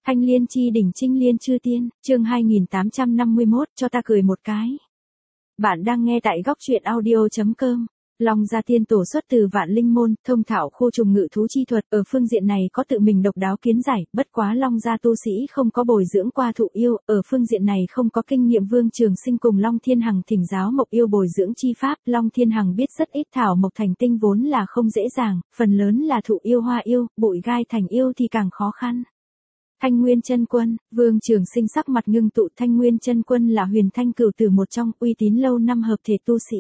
Thanh liên chi đỉnh trinh liên chư tiên, chương 2851, cho ta cười một cái. Bạn đang nghe tại góc truyện audio.com. Long Gia Tiên Tổ xuất từ Vạn Linh Môn, thông thạo khu trùng ngự thú chi thuật, ở phương diện này có tự mình độc đáo kiến giải, bất quá Long Gia tu sĩ không có bồi dưỡng qua thụ yêu, ở phương diện này không có kinh nghiệm. Vương Trường Sinh cùng Long Thiên Hằng thỉnh giáo mộc yêu bồi dưỡng chi pháp, Long Thiên Hằng biết rất ít thảo mộc thành tinh vốn là không dễ dàng, phần lớn là thụ yêu hoa yêu, bụi gai thành yêu thì càng khó khăn. Thanh Nguyên Chân Quân, Vương Trường Sinh sắc mặt ngưng tụ. Thanh Nguyên Chân Quân là Huyền Thanh Cửu Tử một trong uy tín lâu năm hợp thể tu sĩ.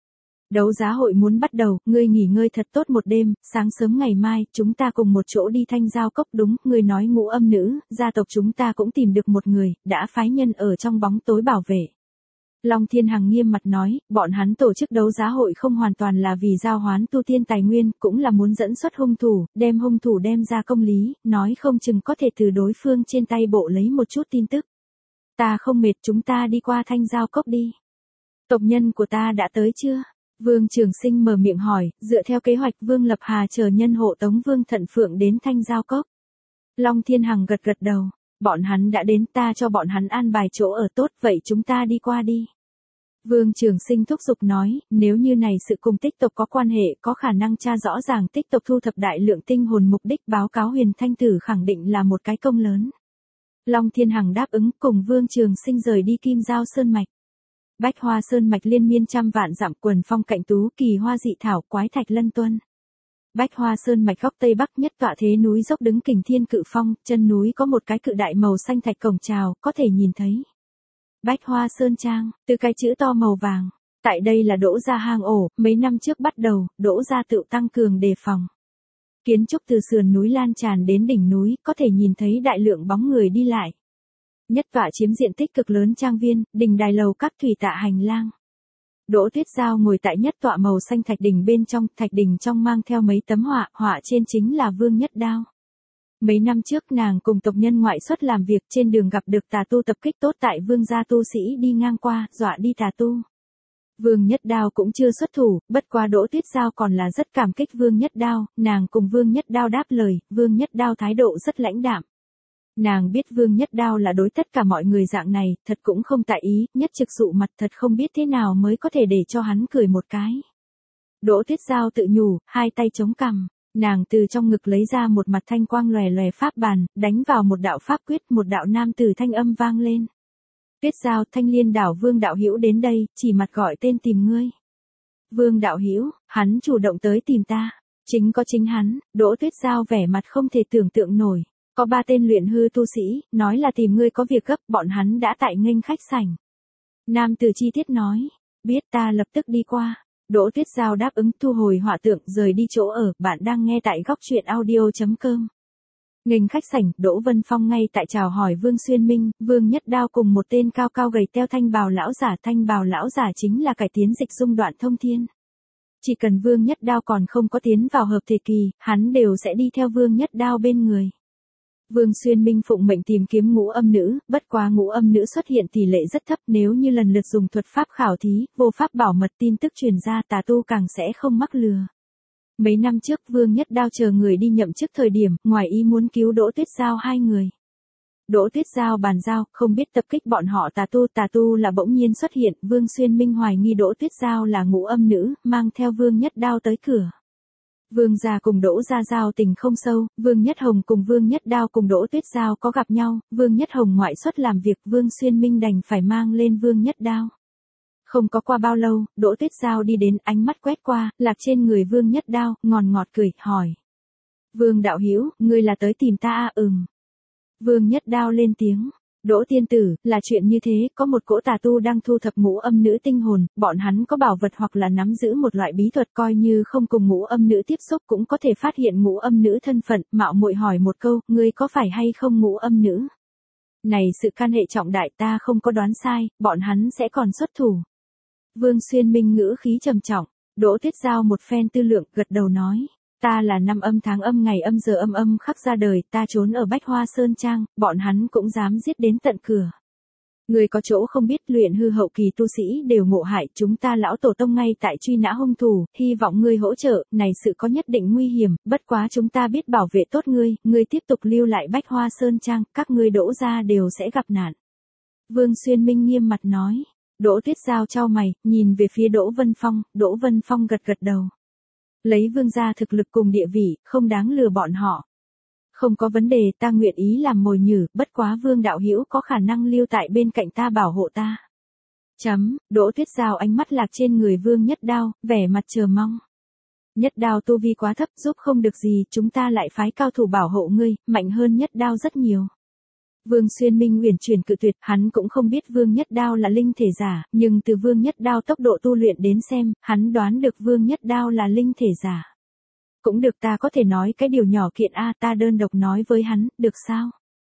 Đấu giá hội muốn bắt đầu, ngươi nghỉ ngơi thật tốt một đêm, sáng sớm ngày mai, chúng ta cùng một chỗ đi Thanh Giao Cốc. Đúng, ngươi nói Ngũ Âm Nữ, gia tộc chúng ta cũng tìm được một người, đã phái nhân ở trong bóng tối bảo vệ. Long Thiên Hằng nghiêm mặt nói, bọn hắn tổ chức đấu giá hội không hoàn toàn là vì giao hoán tu tiên tài nguyên, cũng là muốn dẫn xuất hung thủ, đem hung thủ đem ra công lý, nói không chừng có thể từ đối phương trên tay bộ lấy một chút tin tức. Ta không mệt, chúng ta đi qua Thanh Giao Cốc đi. Tộc nhân của ta đã tới chưa? Vương Trường Sinh mở miệng hỏi, dựa theo kế hoạch Vương Lập Hà chờ nhân hộ tống Vương Thận Phượng đến Thanh Giao Cốc. Long Thiên Hằng gật gật đầu, bọn hắn đã đến, ta cho bọn hắn an bài chỗ ở tốt, vậy chúng ta đi qua đi. Vương Trường Sinh thúc giục nói, nếu như này sự cùng tích tộc có quan hệ, có khả năng tra rõ ràng tích tộc thu thập đại lượng tinh hồn, mục đích báo cáo Huyền Thanh Tử khẳng định là một cái công lớn. Long Thiên Hằng đáp ứng, cùng Vương Trường Sinh rời đi Kim Giao Sơn Mạch. Bách Hoa Sơn Mạch liên miên trăm vạn dặm, quần phong cạnh tú, kỳ hoa dị thảo, quái thạch lân tuân. Bách Hoa Sơn Mạch góc tây bắc nhất tọa thế núi dốc đứng Kình Thiên Cự Phong, chân núi có một cái cự đại màu xanh thạch cổng chào, có thể nhìn thấy. Bách Hoa Sơn Trang, từ cái chữ to màu vàng. Tại đây là Đỗ gia hang ổ, mấy năm trước bắt đầu, Đỗ gia tự tăng cường đề phòng. Kiến trúc từ sườn núi lan tràn đến đỉnh núi, có thể nhìn thấy đại lượng bóng người đi lại. Nhất tọa chiếm diện tích cực lớn trang viên, đình đài lầu các thủy tạ hành lang. Đỗ Tuyết Giao ngồi tại nhất tọa màu xanh thạch đỉnh bên trong, thạch đỉnh trong mang theo mấy tấm họa, họa trên chính là Vương Nhất Đao. Mấy năm trước nàng cùng tộc nhân ngoại xuất làm việc, trên đường gặp được tà tu tập kích tốt tại Vương gia tu sĩ đi ngang qua, dọa đi tà tu. Vương Nhất Đao cũng chưa xuất thủ, bất quá Đỗ Tuyết Giao còn là rất cảm kích Vương Nhất Đao, nàng cùng Vương Nhất Đao đáp lời, Vương Nhất Đao thái độ rất lãnh đạm. Nàng biết Vương Nhất Đao là đối tất cả mọi người dạng này, thật cũng không tại ý, nhất trực dụ mặt, thật không biết thế nào mới có thể để cho hắn cười một cái. Đỗ Tuyết Giao tự nhủ, hai tay chống cằm, nàng từ trong ngực lấy ra một mặt thanh quang lòe lòe pháp bàn, đánh vào một đạo pháp quyết, một đạo nam tử thanh âm vang lên. Tuyết Giao, Thanh Liên đảo Vương đạo hữu đến đây, chỉ mặt gọi tên tìm ngươi. Vương đạo hữu, hắn chủ động tới tìm ta. Chính có chính hắn. Đỗ Tuyết Giao vẻ mặt không thể tưởng tượng nổi. Có 3 tên luyện hư tu sĩ, nói là tìm ngươi có việc gấp, bọn hắn đã tại nghênh khách sảnh. Nam tử chi tiết nói, biết, ta lập tức đi qua. Đỗ Tuyết Giao đáp ứng, thu hồi họa tượng, rời đi chỗ ở. Bạn đang nghe tại góc truyện audio.com. Nghênh khách sảnh, Đỗ Vân Phong ngay tại chào hỏi Vương Xuyên Minh, Vương Nhất Đao cùng một tên cao cao gầy teo thanh bào lão giả. Thanh bào lão giả chính là cải tiến dịch dung Đoạn Thông Thiên. Chỉ cần Vương Nhất Đao còn không có tiến vào hợp thể kỳ, hắn đều sẽ đi theo Vương Nhất Đao bên người. Vương Xuyên Minh phụng mệnh tìm kiếm Ngũ Âm Nữ, bất quá Ngũ Âm Nữ xuất hiện tỷ lệ rất thấp, nếu như lần lượt dùng thuật pháp khảo thí, vô pháp bảo mật, tin tức truyền ra, tà tu càng sẽ không mắc lừa. Mấy năm trước Vương Nhất Đao chờ người đi nhậm chức thời điểm, ngoài ý muốn cứu Đỗ Tuyết Giao 2 người. Đỗ Tuyết Giao bàn giao, không biết tập kích bọn họ tà tu là bỗng nhiên xuất hiện, Vương Xuyên Minh hoài nghi Đỗ Tuyết Giao là Ngũ Âm Nữ, mang theo Vương Nhất Đao tới cửa. Vương gia cùng Đỗ gia giao tình không sâu, Vương Nhất Hồng cùng Vương Nhất Đao cùng Đỗ Tuyết Giao có gặp nhau, Vương Nhất Hồng ngoại xuất làm việc, Vương Xuyên Minh đành phải mang lên Vương Nhất Đao. Không có qua bao lâu, Đỗ Tuyết Giao đi đến, ánh mắt quét qua, lạc trên người Vương Nhất Đao, ngọt cười, hỏi. Vương đạo hữu, ngươi là tới tìm ta à? Vương Nhất Đao lên tiếng. Đỗ tiên tử, là chuyện như thế, có một cỗ tà tu đang thu thập Ngũ Âm Nữ tinh hồn, bọn hắn có bảo vật hoặc là nắm giữ một loại bí thuật, coi như không cùng Ngũ Âm Nữ tiếp xúc cũng có thể phát hiện Ngũ Âm Nữ thân phận, mạo muội hỏi một câu, ngươi có phải hay không Ngũ Âm Nữ? Này sự can hệ trọng đại, ta không có đoán sai, bọn hắn sẽ còn xuất thủ. Vương Xuyên Minh ngữ khí trầm trọng. Đỗ Tuyết Giao một phen tư lượng, gật đầu nói. Ta là năm âm tháng âm ngày âm giờ âm khắc ra đời, ta trốn ở Bách Hoa Sơn Trang, bọn hắn cũng dám giết đến tận cửa. Người có chỗ không biết, luyện hư hậu kỳ tu sĩ đều ngộ hại, chúng ta lão tổ tông ngay tại truy nã hung thủ, hy vọng ngươi hỗ trợ, này sự có nhất định nguy hiểm, bất quá chúng ta biết bảo vệ tốt ngươi tiếp tục lưu lại Bách Hoa Sơn Trang, các ngươi Đỗ gia đều sẽ gặp nạn. Vương Xuyên Minh nghiêm mặt nói. Đỗ Tuyết Giao chau mày, nhìn về phía Đỗ Vân Phong gật gật đầu. Lấy Vương gia thực lực cùng địa vị, không đáng lừa bọn họ. Không có vấn đề, ta nguyện ý làm mồi nhử, bất quá Vương đạo hữu có khả năng lưu tại bên cạnh ta bảo hộ ta. Đỗ Tuyết Giao ánh mắt lạc trên người Vương Nhất Đao, vẻ mặt chờ mong. Nhất Đao tu vi quá thấp, giúp không được gì, chúng ta lại phái cao thủ bảo hộ ngươi, mạnh hơn Nhất Đao rất nhiều. Vương Xuyên Minh uyển chuyển cự tuyệt, hắn cũng không biết Vương Nhất Đao là linh thể giả, nhưng từ Vương Nhất Đao tốc độ tu luyện đến xem, hắn đoán được Vương Nhất Đao là linh thể giả. Cũng được, ta có thể nói cái điều nhỏ kiện ta đơn độc nói với hắn, được sao?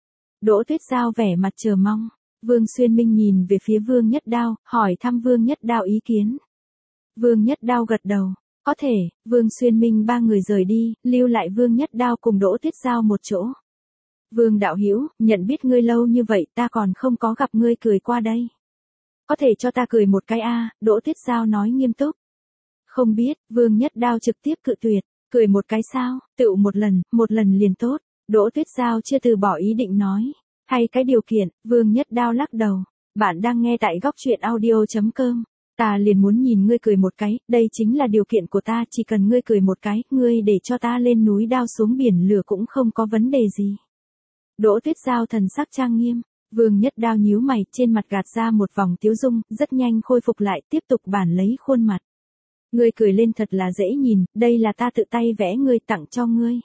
Đỗ Tuyết Giao vẻ mặt chờ mong. Vương Xuyên Minh nhìn về phía Vương Nhất Đao, hỏi thăm Vương Nhất Đao ý kiến. Vương Nhất Đao gật đầu. Có thể. Vương Xuyên Minh ba người rời đi, lưu lại Vương Nhất Đao cùng Đỗ Tuyết Giao một chỗ. Vương đạo hữu, nhận biết ngươi lâu như vậy, ta còn không có gặp ngươi cười qua đây. Có thể cho ta cười một cái Đỗ Tuyết Giao nói nghiêm túc. Không biết. Vương Nhất Đao trực tiếp cự tuyệt. Cười một cái sao, tựu một lần liền tốt. Đỗ Tuyết Giao chưa từ bỏ ý định nói. Hay cái điều kiện, Vương Nhất Đao lắc đầu. Bạn đang nghe tại góc truyện audio.com. Ta liền muốn nhìn ngươi cười một cái, đây chính là điều kiện của ta, chỉ cần ngươi cười một cái, ngươi để cho ta lên núi đao xuống biển lửa cũng không có vấn đề gì. Đỗ Tuyết Giao thần sắc trang nghiêm. Vương Nhất Đao nhíu mày, trên mặt gạt ra một vòng tiếu dung, rất nhanh khôi phục lại, tiếp tục bản lấy khuôn mặt. Ngươi cười lên thật là dễ nhìn, đây là ta tự tay vẽ ngươi tặng cho ngươi.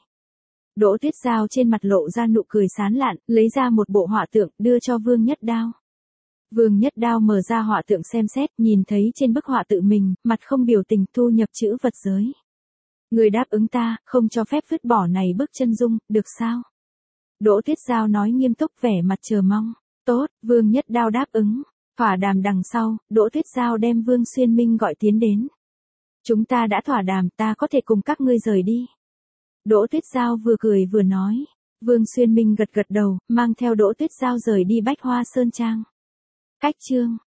Đỗ Tuyết Giao trên mặt lộ ra nụ cười sán lạn, lấy ra một bộ họa tượng, đưa cho Vương Nhất Đao. Vương Nhất Đao mở ra họa tượng xem xét, nhìn thấy trên bức họa tự mình, mặt không biểu tình thu nhập chữ vật giới. Ngươi đáp ứng ta, không cho phép vứt bỏ này bức chân dung, được sao? Đỗ Tuyết Giao nói nghiêm túc, vẻ mặt chờ mong. Tốt, Vương Nhất Đao đáp ứng. Thỏa đàm đằng sau, Đỗ Tuyết Giao đem Vương Xuyên Minh gọi tiến đến. Chúng ta đã thỏa đàm, ta có thể cùng các ngươi rời đi. Đỗ Tuyết Giao vừa cười vừa nói. Vương Xuyên Minh gật gật đầu, mang theo Đỗ Tuyết Giao rời đi Bách Hoa Sơn Trang. Cách chương